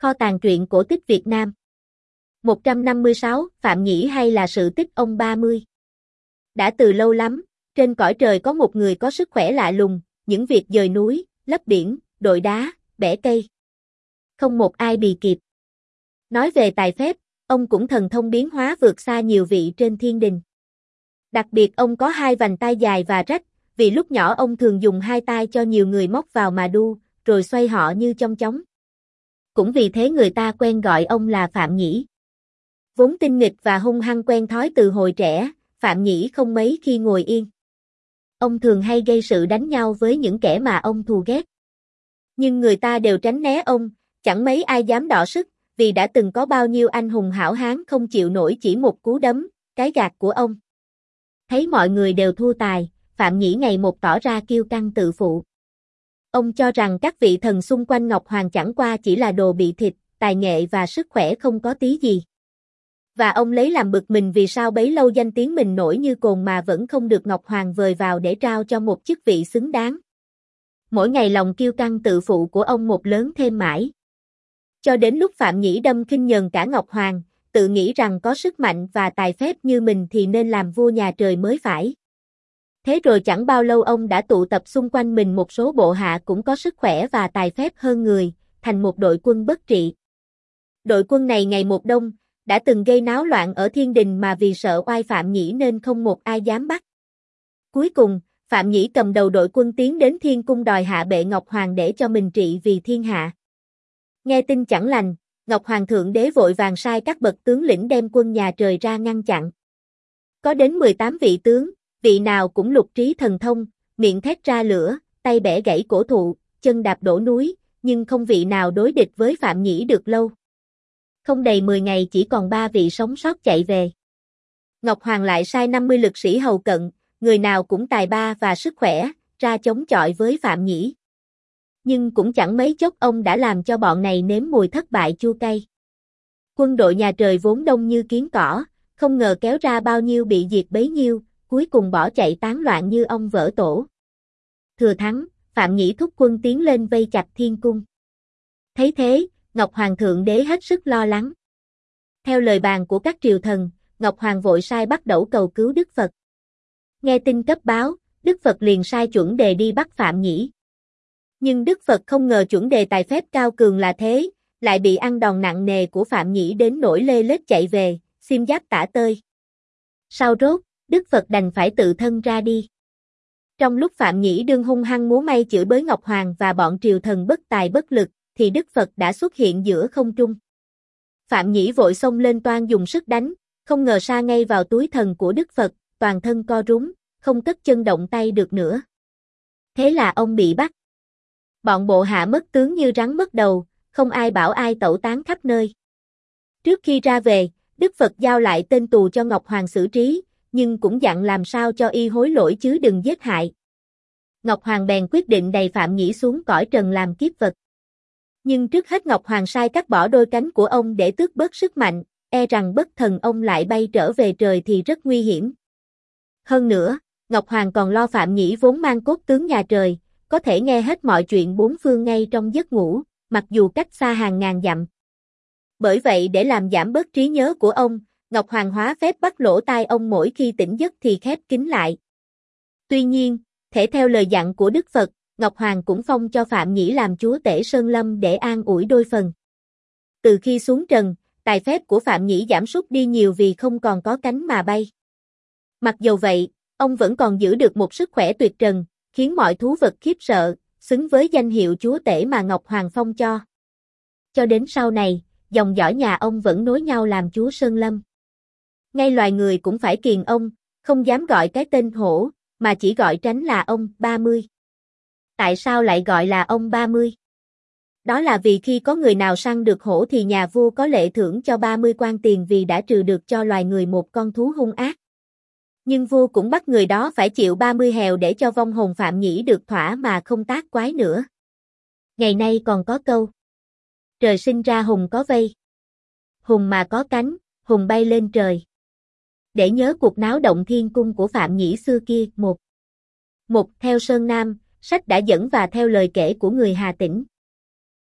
Kho tàng truyện cổ tích Việt Nam. 156, Phạm Nhĩ hay là sự tích ông 30. Đã từ lâu lắm, trên cõi trời có một người có sức khỏe lạ lùng, những việc dời núi, lấp biển, đội đá, bẻ cây. Không một ai bì kịp. Nói về tài phép, ông cũng thần thông biến hóa vượt xa nhiều vị trên thiên đình. Đặc biệt ông có hai vành tai dài và rách, vì lúc nhỏ ông thường dùng hai tai cho nhiều người móc vào mà đu, rồi xoay họ như chong chóng. Cũng vì thế người ta quen gọi ông là Phạm Nhĩ. Vốn tinh nghịch và hung hăng quen thói từ hồi trẻ, Phạm Nhĩ không mấy khi ngồi yên. Ông thường hay gây sự đánh nhau với những kẻ mà ông thù ghét. Nhưng người ta đều tránh né ông, chẳng mấy ai dám đọ sức, vì đã từng có bao nhiêu anh hùng hảo hán không chịu nổi chỉ một cú đấm, cái gạt của ông. Thấy mọi người đều thua tài, Phạm Nhĩ ngày một tỏ ra kiêu căng tự phụ. Ông cho rằng các vị thần xung quanh Ngọc Hoàng chẳng qua chỉ là đồ bị thịt, tài nghệ và sức khỏe không có tí gì. Và ông lấy làm bực mình vì sao bấy lâu danh tiếng mình nổi như cồn mà vẫn không được Ngọc Hoàng vời vào để trao cho một chức vị xứng đáng. Mỗi ngày lòng kiêu căng tự phụ của ông một lớn thêm mãi. Cho đến lúc Phạm Nhĩ đâm khinh nhờn cả Ngọc Hoàng, tự nghĩ rằng có sức mạnh và tài phép như mình thì nên làm vua nhà trời mới phải. Thế rồi chẳng bao lâu ông đã tụ tập xung quanh mình một số bộ hạ cũng có sức khỏe và tài phép hơn người, thành một đội quân bất trị. Đội quân này ngày một đông, đã từng gây náo loạn ở thiên đình mà vì sợ oai Phạm Nhĩ nên không một ai dám bắt. Cuối cùng, Phạm Nhĩ cầm đầu đội quân tiến đến thiên cung đòi hạ bệ Ngọc Hoàng để cho mình trị vì thiên hạ. Nghe tin chẳng lành, Ngọc Hoàng thượng đế vội vàng sai các bậc tướng lĩnh đem quân nhà trời ra ngăn chặn. Có đến 18 vị tướng, vị nào cũng lục trí thần thông, miệng thét ra lửa, tay bẻ gãy cổ thụ, chân đạp đổ núi, nhưng không vị nào đối địch với Phạm Nhĩ được lâu. Không đầy 10 ngày chỉ còn 3 vị sống sót chạy về. Ngọc Hoàng lại sai 50 lực sĩ hầu cận, người nào cũng tài ba và sức khỏe, ra chống chọi với Phạm Nhĩ. Nhưng cũng chẳng mấy chốc ông đã làm cho bọn này nếm mùi thất bại chua cay. Quân đội nhà trời vốn đông như kiến cỏ, không ngờ kéo ra bao nhiêu bị diệt bấy nhiêu, cuối cùng bỏ chạy tán loạn như ong vỡ tổ. Thừa thắng, Phạm Nhĩ thúc quân tiến lên vây chặt thiên cung. Thấy thế, Ngọc Hoàng thượng đế hết sức lo lắng. Theo lời bàn của các triều thần, Ngọc Hoàng vội sai bắt Đẩu cầu cứu Đức Phật. Nghe tin cấp báo, Đức Phật liền sai chuẩn đề đi bắt Phạm Nhĩ. Nhưng Đức Phật không ngờ chuẩn đề tài phép cao cường là thế, lại bị ăn đòn nặng nề của Phạm Nhĩ đến nỗi lê lết chạy về, xiêm giáp tả tơi. Sau rốt, Đức Phật đành phải tự thân ra đi. Trong lúc Phạm Nhĩ đương hung hăng múa may chửi bới Ngọc Hoàng và bọn triều thần bất tài bất lực, thì Đức Phật đã xuất hiện giữa không trung. Phạm Nhĩ vội xông lên toan dùng sức đánh, không ngờ sa ngay vào túi thần của Đức Phật, toàn thân co rúm, không cất chân động tay được nữa. Thế là ông bị bắt. Bọn bộ hạ mất tướng như rắn mất đầu, không ai bảo ai tẩu tán khắp nơi. Trước khi ra về, Đức Phật giao lại tên tù cho Ngọc Hoàng xử trí, nhưng cũng dặn làm sao cho y hối lỗi chứ đừng giết hại. Ngọc Hoàng bèn quyết định đày Phạm Nhĩ xuống cõi trần làm kiếp vật. Nhưng trước hết Ngọc Hoàng sai cắt bỏ đôi cánh của ông để tước bớt sức mạnh, e rằng bất thần ông lại bay trở về trời thì rất nguy hiểm. Hơn nữa, Ngọc Hoàng còn lo Phạm Nhĩ vốn mang cốt tướng nhà trời, có thể nghe hết mọi chuyện bốn phương ngay trong giấc ngủ, mặc dù cách xa hàng ngàn dặm. Bởi vậy để làm giảm bớt trí nhớ của ông, Ngọc Hoàng hóa phép bắt lỗ tai ông mỗi khi tỉnh giấc thì khép kín lại. Tuy nhiên, thể theo lời dặn của Đức Phật, Ngọc Hoàng cũng phong cho Phạm Nhĩ làm chúa tể Sơn Lâm để an ủi đôi phần. Từ khi xuống trần, tài phép của Phạm Nhĩ giảm sút đi nhiều vì không còn có cánh mà bay. Mặc dù vậy, ông vẫn còn giữ được một sức khỏe tuyệt trần, khiến mọi thú vật khiếp sợ, xứng với danh hiệu chúa tể mà Ngọc Hoàng phong cho. Cho đến sau này, dòng dõi nhà ông vẫn nối nhau làm chúa Sơn Lâm. Ngay loài người cũng phải kiêng ông, không dám gọi cái tên hổ, mà chỉ gọi tránh là ông 30. Tại sao lại gọi là ông 30? Đó là vì khi có người nào săn được hổ thì nhà vua có lệ thưởng cho 30 quan tiền vì đã trừ được cho loài người một con thú hung ác. Nhưng vua cũng bắt người đó phải chịu 30 hèo để cho vong hồn Phạm Nhĩ được thỏa mà không tác quái nữa. Ngày nay còn có câu: trời sinh ra hùng có vây, hùng mà có cánh, hùng bay lên trời. Để nhớ cuộc náo động thiên cung của Phạm Nhĩ xưa kia. Một theo Sơn Nam, sách đã dẫn và theo lời kể của người Hà Tĩnh.